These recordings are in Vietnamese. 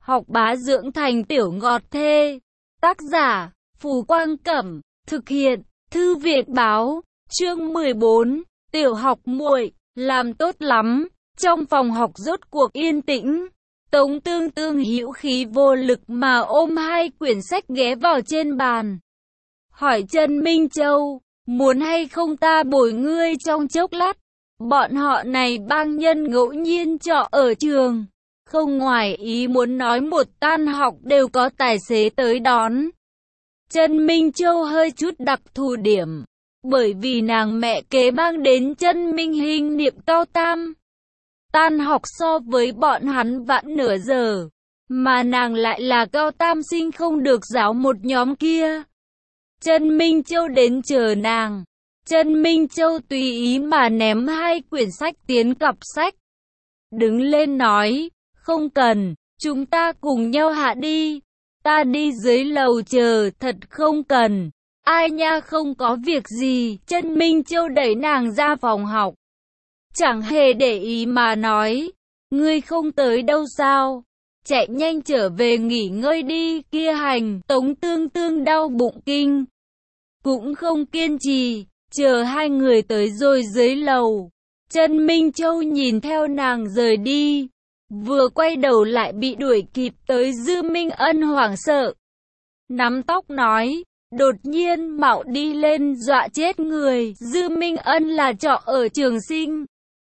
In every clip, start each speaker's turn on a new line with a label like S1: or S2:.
S1: học bá dưỡng thành tiểu ngọt thê. Tác giả, Phù Quang Cẩm, thực hiện, Thư viện Báo, chương 14, tiểu học muội, làm tốt lắm. Trong phòng học rốt cuộc yên tĩnh, Tống Tương Tương hữu khí vô lực mà ôm hai quyển sách ghé vào trên bàn. Hỏi Trần Minh Châu, muốn hay không ta bồi ngươi trong chốc lát? Bọn họ này bang nhân ngẫu nhiên trọ ở trường, không ngoài ý muốn nói một tan học đều có tài xế tới đón. Trần Minh Châu hơi chút đặc thù điểm, bởi vì nàng mẹ kế mang đến Trần Minh Hinh niệm cao tam. Tan học so với bọn hắn vãn nửa giờ, mà nàng lại là cao tam sinh không được giáo một nhóm kia. Trần Minh Châu đến chờ nàng. Trần Minh Châu tùy ý mà ném hai quyển sách tiến cặp sách. Đứng lên nói, không cần, chúng ta cùng nhau hạ đi. Ta đi dưới lầu chờ, thật không cần. Ai nha, không có việc gì. Trần Minh Châu đẩy nàng ra phòng học. Chẳng hề để ý mà nói, ngươi không tới đâu sao? Chạy nhanh trở về nghỉ ngơi đi. Kia hành. Tống Tương Tương đau bụng kinh, cũng không kiên trì. Chờ hai người tới rồi dưới lầu, Trần Minh Châu nhìn theo nàng rời đi, vừa quay đầu lại bị đuổi kịp tới. Dư Minh Ân hoảng sợ, nắm tóc nói, đột nhiên mạo đi lên dọa chết người. Dư Minh Ân là trọ ở trường sinh,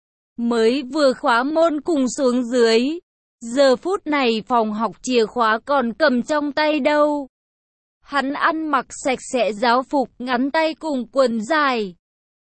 S1: mới vừa khóa môn cùng xuống dưới, giờ phút này phòng học chìa khóa còn cầm trong tay đâu. Hắn ăn mặc sạch sẽ giáo phục ngắn tay cùng quần dài,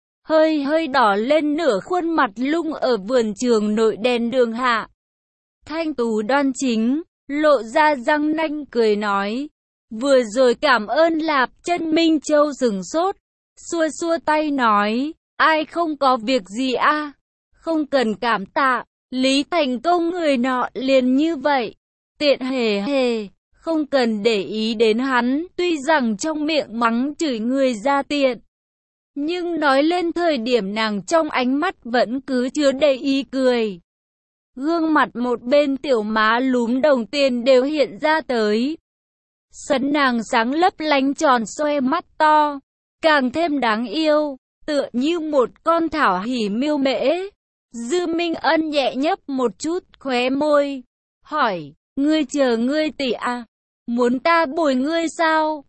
S1: hơi đỏ lên nửa khuôn mặt lung ở vườn trường nội đèn đường hạ. Thanh tú đoan chính, lộ ra răng nanh cười nói, vừa rồi cảm ơn lạp. Trần Minh Châu sửng sốt, xua xua tay nói, ai không có việc gì a, không cần cảm tạ. Lý Thành Công người nọ liền như vậy, tiện hề hề. Không cần để ý đến hắn, tuy rằng trong miệng mắng chửi người ra tiện, nhưng nói lên thời điểm nàng trong ánh mắt vẫn cứ chứa đầy ý cười. Gương mặt một bên tiểu má lúm đồng tiền đều hiện ra tới. Sấn nàng sáng lấp lánh tròn xoe mắt to, càng thêm đáng yêu, tựa như một con thảo hỉ miêu mễ. Dư Minh Ân nhẹ nhấp một chút khóe môi, hỏi, ngươi chờ ngươi tỷ à? Muốn ta bồi ngươi sao?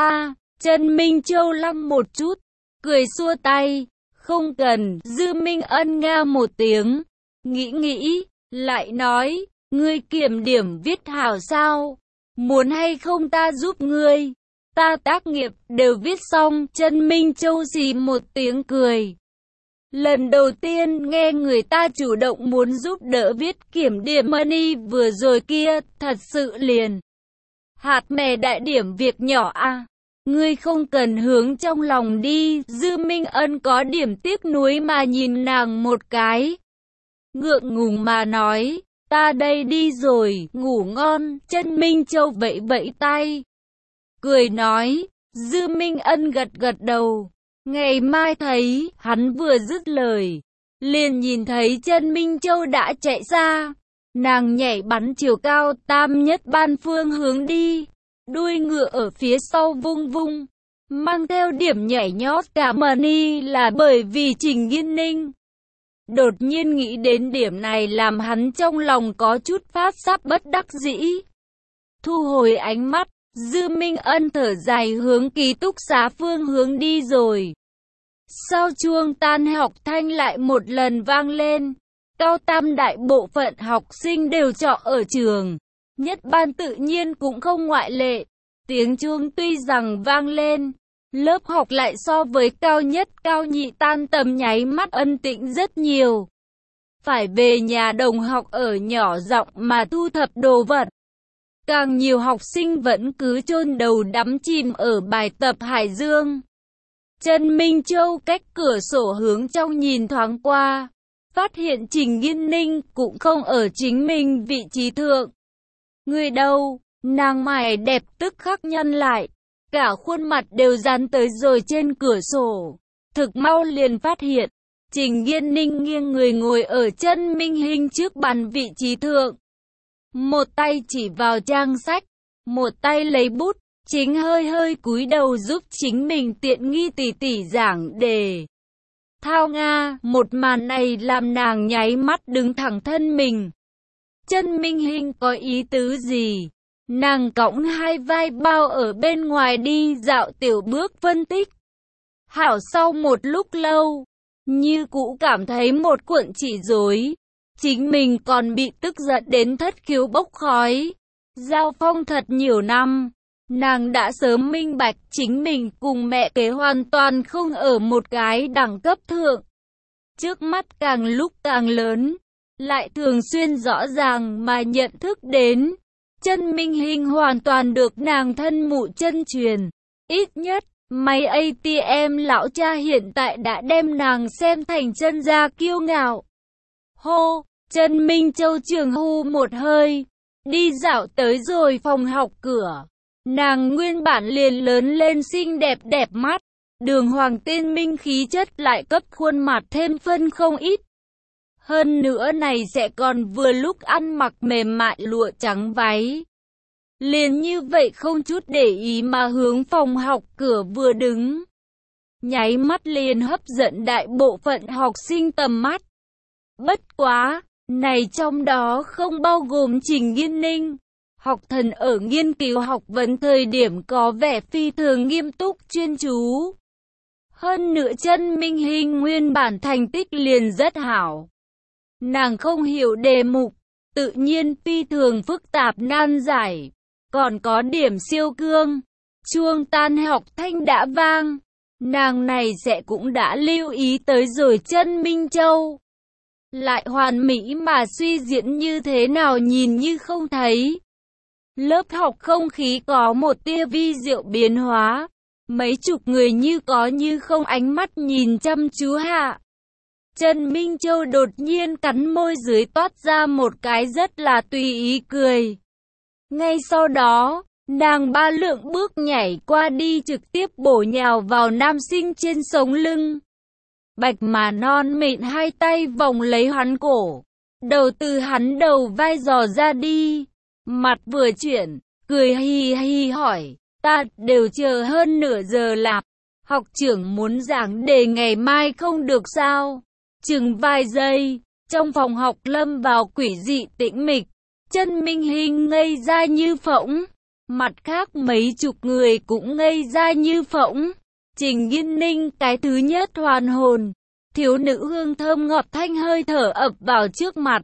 S1: Trần Minh Châu lăng một chút, cười xua tay, không cần. Dư Minh Ân nga một tiếng, nghĩ, lại nói, ngươi kiểm điểm viết hảo sao? Muốn hay không ta giúp ngươi? Ta tác nghiệp đều viết xong. Trần Minh Châu xì một tiếng cười. Lần đầu tiên nghe người ta chủ động muốn giúp đỡ viết kiểm điểm money, vừa rồi kia, thật sự liền hạt mè đại điểm việc nhỏ a. Ngươi không cần hướng trong lòng đi. Dư Minh Ân có điểm tiếc nuối mà nhìn nàng một cái, ngượng ngùng mà nói, ta đây đi rồi, ngủ ngon. Trần Minh Châu vẫy vẫy tay, cười nói. Dư Minh Ân gật gật đầu, ngày mai thấy. Hắn vừa dứt lời, liền nhìn thấy Trần Minh Châu đã chạy ra. Nàng nhảy bắn chiều cao tam nhất ban phương hướng đi, đuôi ngựa ở phía sau vung vung, mang theo điểm nhảy nhót. Cả money là bởi vì Trình Nghiên Ninh. Đột nhiên nghĩ đến điểm này làm hắn trong lòng có chút phát sáp bất đắc dĩ. Thu hồi ánh mắt, Dư Minh Ân thở dài hướng ký túc xá phương hướng đi rồi. Sau chuông tan học thanh lại một lần vang lên. Cao tam đại bộ phận học sinh đều trọ ở trường, nhất ban tự nhiên cũng không ngoại lệ. Tiếng chuông tuy rằng vang lên, lớp học lại so với cao nhất cao nhị tan tầm nháy mắt ân tĩnh rất nhiều. Phải về nhà đồng học ở nhỏ giọng mà thu thập đồ vật. Càng nhiều học sinh vẫn cứ chôn đầu đắm chìm ở bài tập Hải Dương. Trần Minh Châu cách cửa sổ hướng trong nhìn thoáng qua, phát hiện Trình Nghiên Ninh cũng không ở chính mình vị trí thượng. Người đâu? Nàng mày đẹp tức khắc nhăn lại, cả khuôn mặt đều dán tới rồi trên cửa sổ. Thực mau liền phát hiện, Trình Nghiên Ninh nghiêng người ngồi ở Trần Minh Hinh trước bàn vị trí thượng. một tay chỉ vào trang sách, một tay lấy bút, chính hơi hơi cúi đầu giúp chính mình tiện nghi tỉ tỉ giảng đề. Thao Nga, một màn này làm nàng nháy mắt đứng thẳng thân mình. Chân Minh Hinh có ý tứ gì? Nàng cõng hai vai bao ở bên ngoài đi dạo tiểu bước phân tích. Hảo sau một lúc lâu, như cũ cảm thấy một cuộn chỉ rối. Chính mình còn bị tức giận đến thất khiếu bốc khói. Giao phong thật nhiều năm, nàng đã sớm minh bạch chính mình cùng mẹ kế hoàn toàn không ở một cái đẳng cấp thượng. Trước mắt càng lúc càng lớn, lại thường xuyên rõ ràng mà nhận thức đến. Chân Minh Hinh hoàn toàn được nàng thân mụ chân truyền. Ít nhất, máy ATM lão cha hiện tại đã đem nàng xem thành chân gia kiêu ngạo. Hô, Chân Minh Châu trường hô một hơi, đi dạo tới rồi phòng học cửa. Nàng nguyên bản liền lớn lên xinh đẹp đẹp mắt, đường hoàng tiên minh khí chất lại cấp khuôn mặt thêm phân không ít. Hơn nữa này sẽ còn vừa lúc ăn mặc mềm mại lụa trắng váy. Liền như vậy không chút để ý mà hướng phòng học cửa vừa đứng. Nháy mắt liền hấp dẫn đại bộ phận học sinh tầm mắt. Bất quá, này trong đó không bao gồm Trình Nghiên Ninh. Học thần ở nghiên cứu học vấn thời điểm có vẻ phi thường nghiêm túc chuyên chú. Hơn nữa Chân Minh Hinh nguyên bản thành tích liền rất hảo. Nàng không hiểu đề mục, tự nhiên phi thường phức tạp nan giải. Còn có điểm siêu cương, chuông tan học thanh đã vang. Nàng này sẽ cũng đã lưu ý tới rồi Chân Minh Châu. Lại hoàn mỹ mà suy diễn như thế nào nhìn như không thấy. Lớp học không khí có một tia vi diệu biến hóa. Mấy chục người như có như không ánh mắt nhìn chăm chú hạ. Trần Minh Châu đột nhiên cắn môi dưới toát ra một cái rất là tùy ý cười. Ngay sau đó, nàng ba lượng bước nhảy qua đi trực tiếp bổ nhào vào nam sinh trên sống lưng. Bạch mà non mịn hai tay vòng lấy hắn cổ, đầu từ hắn đầu vai dò ra đi. Mặt vừa chuyển, cười hì hì hỏi, ta đều chờ hơn nửa giờ lạp, học trưởng muốn giảng đề ngày mai không được sao? Chừng vài giây, trong phòng học lâm vào quỷ dị tĩnh mịch. Chân Minh Hinh ngây ra như phỗng, mặt khác mấy chục người cũng ngây ra như phỗng. Trình Nghiên Ninh cái thứ nhất hoàn hồn, thiếu nữ hương thơm ngọt thanh hơi thở ập vào trước mặt.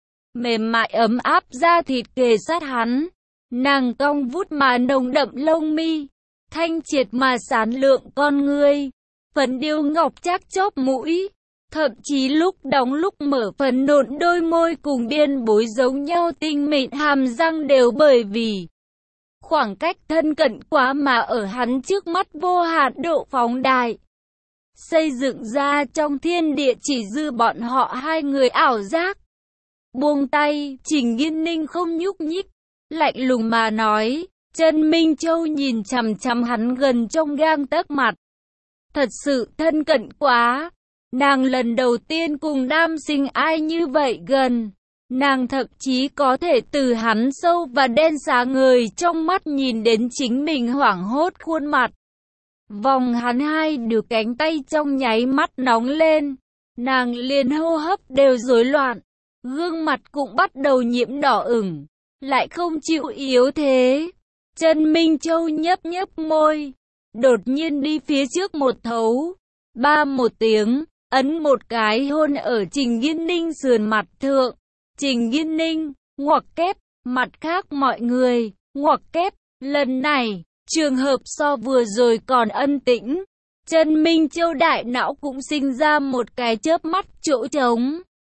S1: Mềm mại ấm áp da thịt kề sát hắn, nàng cong vút mà nồng đậm lông mi, thanh triệt mà sáng lượng con ngươi, phấn điêu ngọc chắc chóp mũi. Thậm chí lúc đóng lúc mở phần nộn đôi môi cùng biên bối giống nhau tinh mịn hàm răng đều bởi vì khoảng cách thân cận quá mà ở hắn trước mắt vô hạn độ phóng đại. Xây dựng ra trong thiên địa chỉ dư bọn họ hai người ảo giác. Buông tay, Trình Nghiên Ninh không nhúc nhích, lạnh lùng mà nói, Chân Minh Châu nhìn chằm chằm hắn gần trong gang tấc mặt. Thật sự thân cận quá. Nàng lần đầu tiên cùng nam sinh ai như vậy gần. Nàng thậm chí có thể từ hắn sâu và đen sáng ngời trong mắt nhìn đến chính mình hoảng hốt khuôn mặt. Vòng hắn hai được cánh tay trong nháy mắt nóng lên. Nàng liền hô hấp đều rối loạn. Gương mặt cũng bắt đầu nhiễm đỏ ửng. Lại không chịu yếu thế. Chân Minh Châu nhấp nhấp môi. Đột nhiên đi phía trước một thấu. Ba một tiếng. Ấn một cái hôn ở Trình Nghiên Ninh sườn mặt thượng. Trình Nghiên Ninh, ngoặc kép, mặt khác mọi người, ngoặc kép. Lần này, trường hợp so vừa rồi còn ân tĩnh. Chân Minh Châu đại não cũng sinh ra một cái chớp mắt chỗ trống.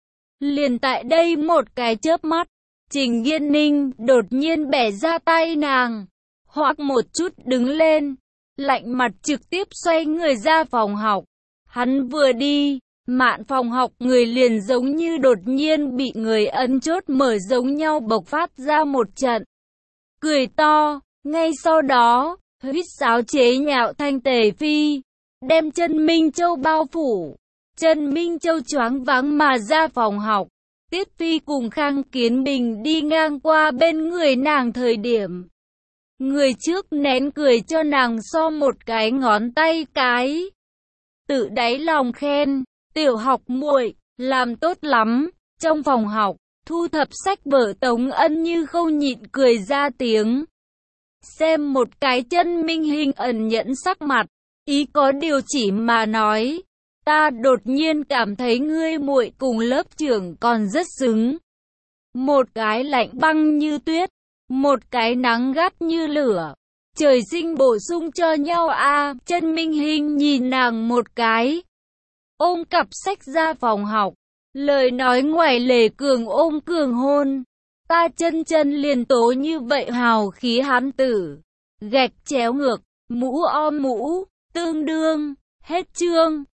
S1: Liền tại đây một cái chớp mắt, Trình Nghiên Ninh đột nhiên bẻ ra tay nàng. Hoặc một chút đứng lên, lạnh mặt trực tiếp xoay người ra phòng học. Hắn vừa đi, mạn phòng học người liền giống như đột nhiên bị người ấn chốt mở giống nhau bộc phát ra một trận. Cười to, ngay sau đó, huýt sáo chế nhạo thanh tề phi, đem Chân Minh Châu bao phủ. Chân Minh Châu choáng váng mà ra phòng học, Tiết Phi cùng Khang Kiến Bình đi ngang qua bên người nàng thời điểm. Người trước nén cười cho nàng so một cái ngón tay cái. Tự đáy lòng khen, tiểu học muội, làm tốt lắm. Trong phòng học, thu thập sách vở Tống Ân Như không nhịn cười ra tiếng. Xem một cái chân Minh Hình ẩn nhẫn sắc mặt, ý có điều chỉ mà nói. Ta đột nhiên cảm thấy ngươi muội cùng lớp trưởng còn rất xứng. Một cái lạnh băng như tuyết, một cái nắng gắt như lửa. Trời sinh bổ sung cho nhau a. Chân Minh Hình nhìn nàng một cái, ôm cặp sách ra phòng học. Lời nói ngoài lề cường ôm cường hôn. Ta chân liền tố như vậy hào khí hán tử. Gạch chéo ngược, mũ om mũ, tương đương, hết chương.